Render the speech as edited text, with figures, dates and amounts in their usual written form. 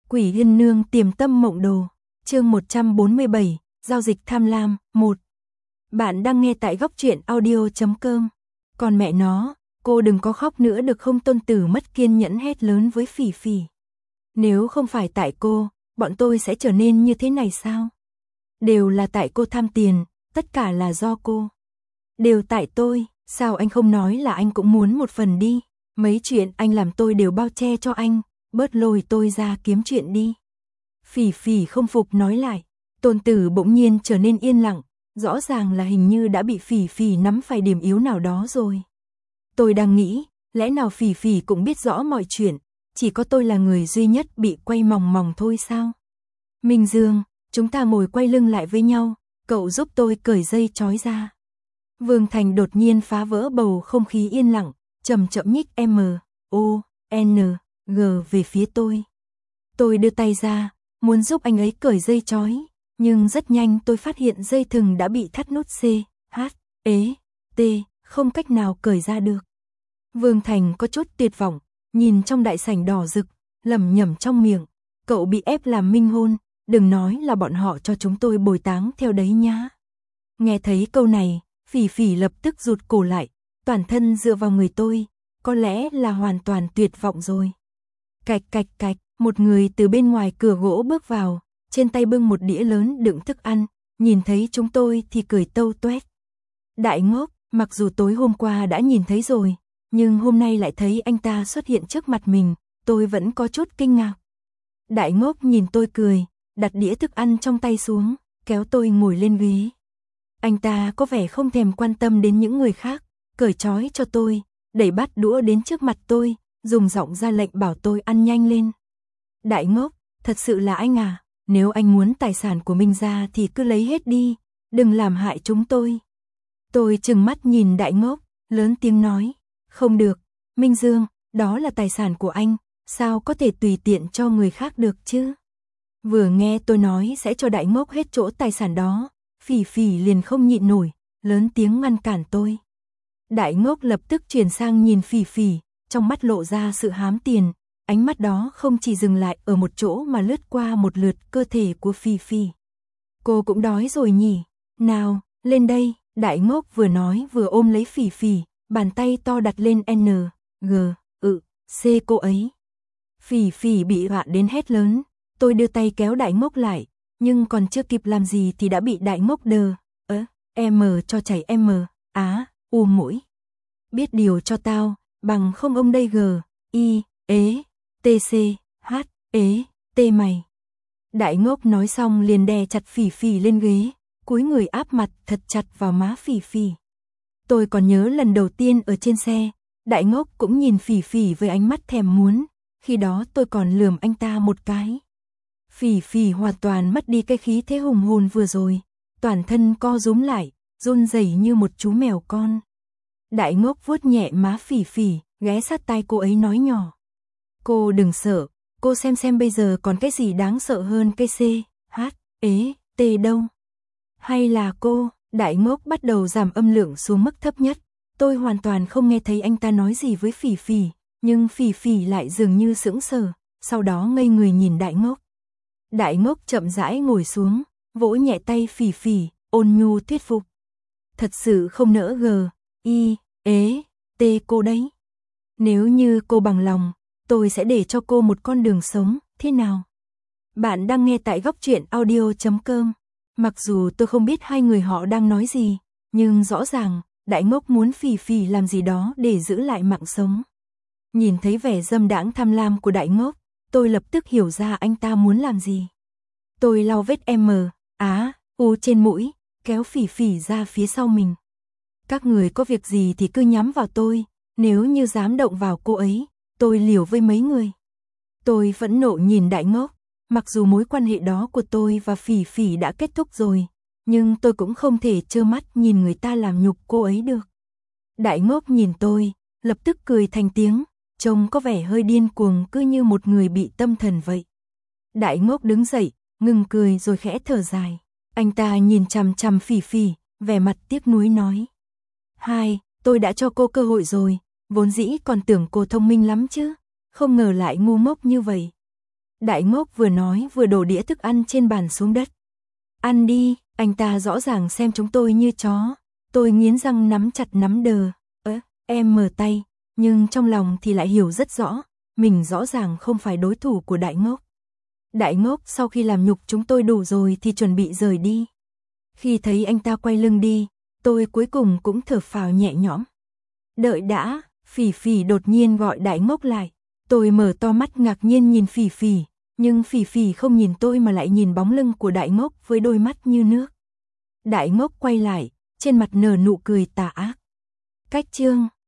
Quỷ Yên Nương Tiềm Tâm Mộng Đồ, chương 147, Giao dịch tham lam, 1. Bạn đang nghe tại góc truyện audio.com. Còn mẹ nó, cô đừng có khóc nữa được không? Tôn Tử mất kiên nhẫn hét lớn với Phỉ Phỉ. Nếu không phải tại cô, bọn tôi sẽ trở nên như thế này sao? Đều là tại cô tham tiền, tất cả là do cô. Đều tại tôi, sao anh không nói là anh cũng muốn một phần đi? Mấy chuyện anh làm tôi đều bao che cho anh, bớt lôi tôi ra kiếm chuyện đi. Phỉ Phỉ không phục nói lại. Tôn Tử bỗng nhiên trở nên yên lặng, rõ ràng là hình như đã bị Phỉ Phỉ nắm phải điểm yếu nào đó rồi. Tôi đang nghĩ, lẽ nào Phỉ Phỉ cũng biết rõ mọi chuyện, chỉ có tôi là người duy nhất bị quay mòng mòng thôi sao? Minh Dương, chúng ta ngồi quay lưng lại với nhau, cậu giúp tôi cởi dây trói ra. Vương Thành đột nhiên phá vỡ bầu không khí yên lặng, chậm chậm nhích M-O-N-G về phía tôi. Tôi đưa tay ra, muốn giúp anh ấy cởi dây trói, nhưng rất nhanh tôi phát hiện dây thừng đã bị thắt nút C-H-E-T, không cách nào cởi ra được. Vương Thành có chút tuyệt vọng, nhìn trong đại sảnh đỏ rực, lẩm nhẩm trong miệng, cậu bị ép làm minh hôn, đừng nói là bọn họ cho chúng tôi bồi táng theo đấy nhá. Nghe thấy câu này, Phỉ Phỉ lập tức rụt cổ lại, toàn thân dựa vào người tôi, có lẽ là hoàn toàn tuyệt vọng rồi. Cạch cạch cạch, một người từ bên ngoài cửa gỗ bước vào, trên tay bưng một đĩa lớn đựng thức ăn, nhìn thấy chúng tôi thì cười tâu tuét. Đại Ngốc, mặc dù tối hôm qua đã nhìn thấy rồi, nhưng hôm nay lại thấy anh ta xuất hiện trước mặt mình, tôi vẫn có chút kinh ngạc. Đại Ngốc nhìn tôi cười, đặt đĩa thức ăn trong tay xuống, kéo tôi ngồi lên ghế. Anh ta có vẻ không thèm quan tâm đến những người khác, cởi trói cho tôi, đẩy bát đũa đến trước mặt tôi, dùng giọng ra lệnh bảo tôi ăn nhanh lên. Đại Ngốc, thật sự là anh à, nếu anh muốn tài sản của mình ra thì cứ lấy hết đi, đừng làm hại chúng tôi. Tôi trừng mắt nhìn Đại Ngốc, lớn tiếng nói, không được, Minh Dương, đó là tài sản của anh, sao có thể tùy tiện cho người khác được chứ? Vừa nghe tôi nói sẽ cho Đại Ngốc hết chỗ tài sản đó, Phỉ Phỉ liền không nhịn nổi, lớn tiếng ngăn cản tôi. Đại Ngốc lập tức chuyển sang nhìn Phỉ Phỉ, trong mắt lộ ra sự hám tiền, ánh mắt đó không chỉ dừng lại ở một chỗ mà lướt qua một lượt cơ thể của Phỉ Phỉ. Cô cũng đói rồi nhỉ? Nào, lên đây, Đại Ngốc vừa nói vừa ôm lấy Phỉ Phỉ, bàn tay to đặt lên C cô ấy. Phỉ Phỉ bị dọa đến hét lớn, tôi đưa tay kéo Đại Ngốc lại, nhưng còn chưa kịp làm gì thì đã bị Đại Ngốc cho chảy mũi. Biết điều cho tao, bằng không ông đây T mày. Đại Ngốc nói xong liền đè chặt Phỉ Phỉ lên ghế, cúi người áp mặt thật chặt vào má Phỉ Phỉ. Tôi còn nhớ lần đầu tiên ở trên xe, Đại Ngốc cũng nhìn Phỉ Phỉ với ánh mắt thèm muốn, khi đó tôi còn lườm anh ta một cái. Phỉ Phỉ hoàn toàn mất đi cái khí thế hùng hồn vừa rồi, toàn thân co rúm lại, run rẩy như một chú mèo con. Đại Ngốc vuốt nhẹ má Phỉ Phỉ, ghé sát tai cô ấy nói nhỏ. Cô đừng sợ, cô xem bây giờ còn cái gì đáng sợ hơn cái C-H-E-T đâu. Hay là cô, Đại Ngốc bắt đầu giảm âm lượng xuống mức thấp nhất. Tôi hoàn toàn không nghe thấy anh ta nói gì với Phỉ Phỉ, nhưng Phỉ Phỉ lại dường như sững sờ, sau đó ngây người nhìn Đại Ngốc. Đại Ngốc chậm rãi ngồi xuống, vỗ nhẹ tay Phỉ Phỉ, ôn nhu thuyết phục. Thật sự không nỡ T cô đấy. Nếu như cô bằng lòng, tôi sẽ để cho cô một con đường sống, thế nào? Bạn đang nghe tại góc truyện audio.com. Mặc dù tôi không biết hai người họ đang nói gì, nhưng rõ ràng, Đại Ngốc muốn Phỉ Phỉ làm gì đó để giữ lại mạng sống. Nhìn thấy vẻ dâm đãng tham lam của Đại Ngốc, tôi lập tức hiểu ra anh ta muốn làm gì. Tôi lau vết U trên mũi, kéo Phỉ Phỉ ra phía sau mình. Các người có việc gì thì cứ nhắm vào tôi, nếu như dám động vào cô ấy, tôi liều với mấy người. Tôi phẫn nộ nhìn Đại Ngốc, mặc dù mối quan hệ đó của tôi và Phỉ Phỉ đã kết thúc rồi, nhưng tôi cũng không thể trơ mắt nhìn người ta làm nhục cô ấy được. Đại Ngốc nhìn tôi, lập tức cười thành tiếng, trông có vẻ hơi điên cuồng cứ như một người bị tâm thần vậy. Đại Ngốc đứng dậy, ngừng cười rồi khẽ thở dài. Anh ta nhìn chằm chằm Phỉ Phỉ, vẻ mặt tiếc nuối nói. Tôi đã cho cô cơ hội rồi, vốn dĩ còn tưởng cô thông minh lắm chứ, không ngờ lại ngu ngốc như vậy. Đại Ngốc vừa nói vừa đổ đĩa thức ăn trên bàn xuống đất. Ăn đi, anh ta rõ ràng xem chúng tôi như chó. Tôi nghiến răng nắm chặt nắm đờ. Em mở tay, nhưng trong lòng thì lại hiểu rất rõ, mình rõ ràng không phải đối thủ của Đại Ngốc. Đại Ngốc sau khi làm nhục chúng tôi đủ rồi thì chuẩn bị rời đi. Khi thấy anh ta quay lưng đi, tôi cuối cùng cũng thở phào nhẹ nhõm. Đợi đã, Phỉ Phỉ đột nhiên gọi Đại Ngốc lại. Tôi mở to mắt ngạc nhiên nhìn Phỉ Phỉ, nhưng Phỉ Phỉ không nhìn tôi mà lại nhìn bóng lưng của Đại Ngốc với đôi mắt như nước. Đại Ngốc quay lại, trên mặt nở nụ cười tà ác. Cách chương